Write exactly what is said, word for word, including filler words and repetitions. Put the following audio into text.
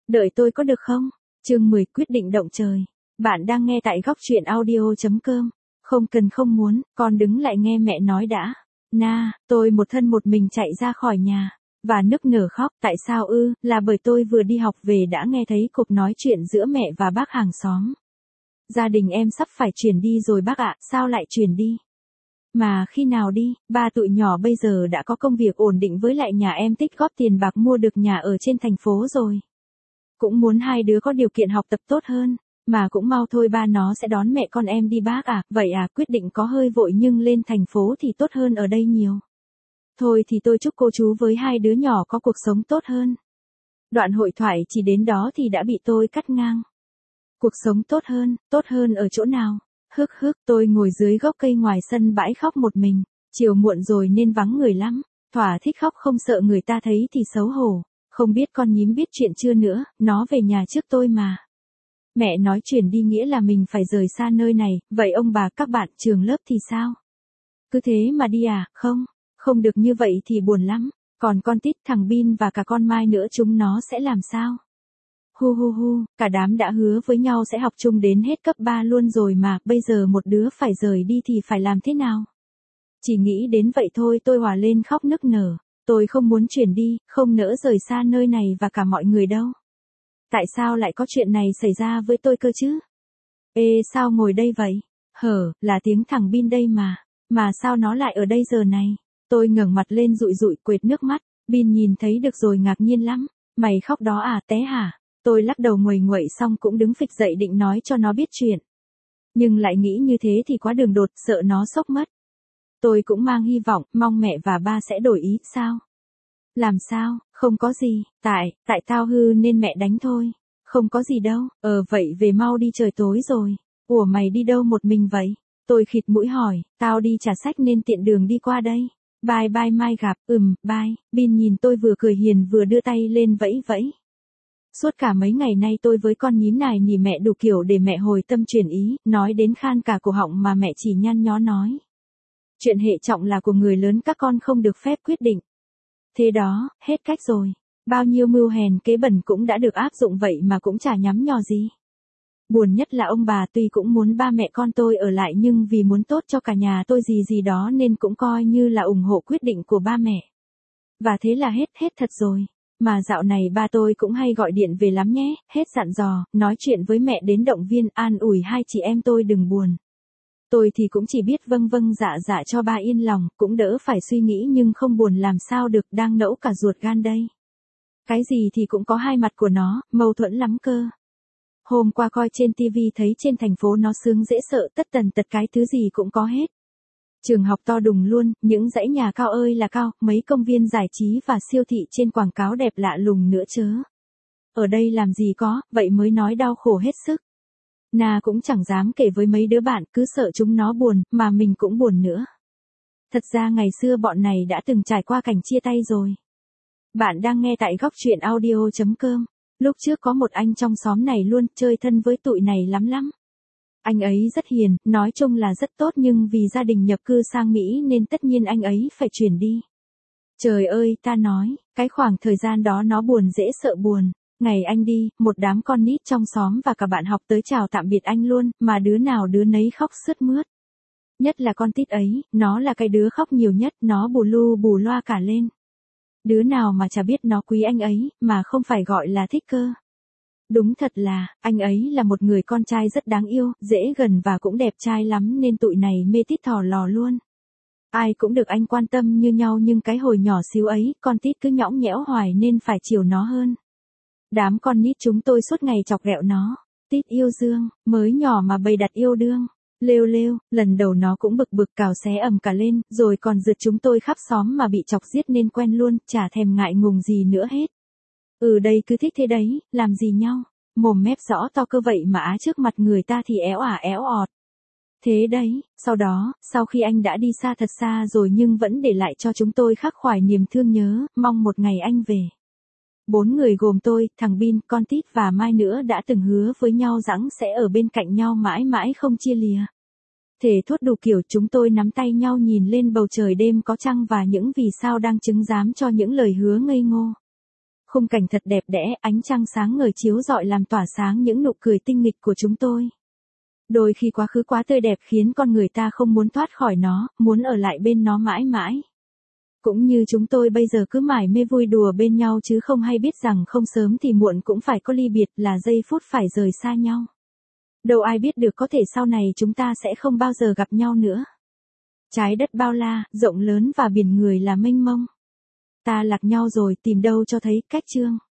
Đợi tôi có được không? Chương mười quyết định động trời. Bạn đang nghe tại góc truyện audio chấm com. Không cần không muốn, con đứng lại nghe mẹ nói đã. Na, tôi một thân một mình chạy ra khỏi nhà. Và nức nở khóc, tại sao ư, là bởi tôi vừa đi học về đã nghe thấy cuộc nói chuyện giữa mẹ và bác hàng xóm. Gia đình em sắp phải chuyển đi rồi bác ạ, sao lại chuyển đi? Mà khi nào đi, ba tụi nhỏ bây giờ đã có công việc ổn định với lại nhà em tích góp tiền bạc mua được nhà ở trên thành phố rồi. Cũng muốn hai đứa có điều kiện học tập tốt hơn, mà cũng mau thôi ba nó sẽ đón mẹ con em đi bác à, vậy à, quyết định có hơi vội nhưng lên thành phố thì tốt hơn ở đây nhiều. Thôi thì tôi chúc cô chú với hai đứa nhỏ có cuộc sống tốt hơn. Đoạn hội thoại chỉ đến đó thì đã bị tôi cắt ngang. Cuộc sống tốt hơn, tốt hơn ở chỗ nào? Hức hức, tôi ngồi dưới gốc cây ngoài sân bãi khóc một mình, chiều muộn rồi nên vắng người lắm, thỏa thích khóc không sợ người ta thấy thì xấu hổ, không biết con nhím biết chuyện chưa nữa, nó về nhà trước tôi mà. Mẹ nói chuyển đi nghĩa là mình phải rời xa nơi này, vậy ông bà các bạn trường lớp thì sao? Cứ thế mà đi à, không, không được như vậy thì buồn lắm, còn con Tít thằng Bin và cả con Mai nữa chúng nó sẽ làm sao? Hu hu hu, cả đám đã hứa với nhau sẽ học chung đến hết cấp ba luôn rồi mà, bây giờ một đứa phải rời đi thì phải làm thế nào? Chỉ nghĩ đến vậy thôi tôi hòa lên khóc nức nở, tôi không muốn chuyển đi, không nỡ rời xa nơi này và cả mọi người đâu. Tại sao lại có chuyện này xảy ra với tôi cơ chứ? Ê sao ngồi đây vậy? Hở, là tiếng thằng Bin đây mà, mà sao nó lại ở đây giờ này? Tôi ngẩng mặt lên dụi dụi quệt nước mắt, Bin nhìn thấy được rồi ngạc nhiên lắm, mày khóc đó à té hả? Tôi lắc đầu nguầy nguậy xong cũng đứng phịch dậy định nói cho nó biết chuyện. Nhưng lại nghĩ như thế thì quá đường đột, sợ nó sốc mất. Tôi cũng mang hy vọng, mong mẹ và ba sẽ đổi ý, sao? Làm sao, không có gì, tại, tại tao hư nên mẹ đánh thôi. Không có gì đâu, ờ vậy về mau đi trời tối rồi. Ủa mày đi đâu một mình vậy? Tôi khịt mũi hỏi, tao đi trả sách nên tiện đường đi qua đây. Bye bye mai gặp, ừm, bye. Bin nhìn tôi vừa cười hiền vừa đưa tay lên vẫy vẫy. Suốt cả mấy ngày nay tôi với con nhím này nỉ mẹ đủ kiểu để mẹ hồi tâm chuyển ý, nói đến khan cả cổ họng mà mẹ chỉ nhăn nhó nói. Chuyện hệ trọng là của người lớn các con không được phép quyết định. Thế đó, hết cách rồi. Bao nhiêu mưu hèn kế bẩn cũng đã được áp dụng vậy mà cũng chả nhắm nhò gì. Buồn nhất là ông bà tuy cũng muốn ba mẹ con tôi ở lại nhưng vì muốn tốt cho cả nhà tôi gì gì đó nên cũng coi như là ủng hộ quyết định của ba mẹ. Và thế là hết, hết thật rồi. Mà dạo này ba tôi cũng hay gọi điện về lắm nhé, hết dặn dò, nói chuyện với mẹ đến động viên an ủi hai chị em tôi đừng buồn. Tôi thì cũng chỉ biết vâng vâng dạ dạ cho ba yên lòng, cũng đỡ phải suy nghĩ nhưng không buồn làm sao được, đang nẫu cả ruột gan đây. Cái gì thì cũng có hai mặt của nó, mâu thuẫn lắm cơ. Hôm qua coi trên tivi thấy trên thành phố nó sướng dễ sợ tất tần tật cái thứ gì cũng có hết. Trường học to đùng luôn, những dãy nhà cao ơi là cao, mấy công viên giải trí và siêu thị trên quảng cáo đẹp lạ lùng nữa chớ. Ở đây làm gì có, vậy mới nói đau khổ hết sức. Na cũng chẳng dám kể với mấy đứa bạn, cứ sợ chúng nó buồn, mà mình cũng buồn nữa. Thật ra ngày xưa bọn này đã từng trải qua cảnh chia tay rồi. Bạn đang nghe tại góc truyện audio chấm com. Lúc trước có một anh trong xóm này luôn, chơi thân với tụi này lắm lắm. Anh ấy rất hiền, nói chung là rất tốt nhưng vì gia đình nhập cư sang Mỹ nên tất nhiên anh ấy phải chuyển đi. Trời ơi, ta nói, cái khoảng thời gian đó nó buồn dễ sợ buồn. Ngày anh đi, một đám con nít trong xóm và cả bạn học tới chào tạm biệt anh luôn, mà đứa nào đứa nấy khóc sướt mướt. Nhất là con Tít ấy, nó là cái đứa khóc nhiều nhất, nó bù lu bù loa cả lên. Đứa nào mà chả biết nó quý anh ấy, mà không phải gọi là thích cơ. Đúng thật là, anh ấy là một người con trai rất đáng yêu, dễ gần và cũng đẹp trai lắm nên tụi này mê Tít thò lò luôn. Ai cũng được anh quan tâm như nhau nhưng cái hồi nhỏ xíu ấy, con Tít cứ nhõng nhẽo hoài nên phải chiều nó hơn. Đám con nít chúng tôi suốt ngày chọc ghẹo nó. Tít yêu Dương, mới nhỏ mà bày đặt yêu đương. Lêu lêu, lần đầu nó cũng bực bực cào xé ầm cả lên, rồi còn rượt chúng tôi khắp xóm mà bị chọc giết nên quen luôn, chả thèm ngại ngùng gì nữa hết. Ừ đây cứ thích thế đấy, làm gì nhau, mồm mép rõ to cơ vậy mà á trước mặt người ta thì éo ả éo ọt. Thế đấy, sau đó, sau khi anh đã đi xa thật xa rồi nhưng vẫn để lại cho chúng tôi khắc khoải niềm thương nhớ, mong một ngày anh về. Bốn người gồm tôi, thằng Bin, con Tít và Mai nữa đã từng hứa với nhau rằng sẽ ở bên cạnh nhau mãi mãi không chia lìa. Thề thốt đủ kiểu chúng tôi nắm tay nhau nhìn lên bầu trời đêm có trăng và những vì sao đang chứng giám cho những lời hứa ngây ngô. Khung cảnh thật đẹp đẽ, ánh trăng sáng ngời chiếu rọi làm tỏa sáng những nụ cười tinh nghịch của chúng tôi. Đôi khi quá khứ quá tươi đẹp khiến con người ta không muốn thoát khỏi nó, muốn ở lại bên nó mãi mãi. Cũng như chúng tôi bây giờ cứ mải mê vui đùa bên nhau chứ không hay biết rằng không sớm thì muộn cũng phải có ly biệt, là giây phút phải rời xa nhau. Đâu ai biết được, có thể sau này chúng ta sẽ không bao giờ gặp nhau nữa. Trái đất bao la, rộng lớn và biển người là mênh mông. Ta lạc nhau rồi, tìm đâu cho thấy cách chương.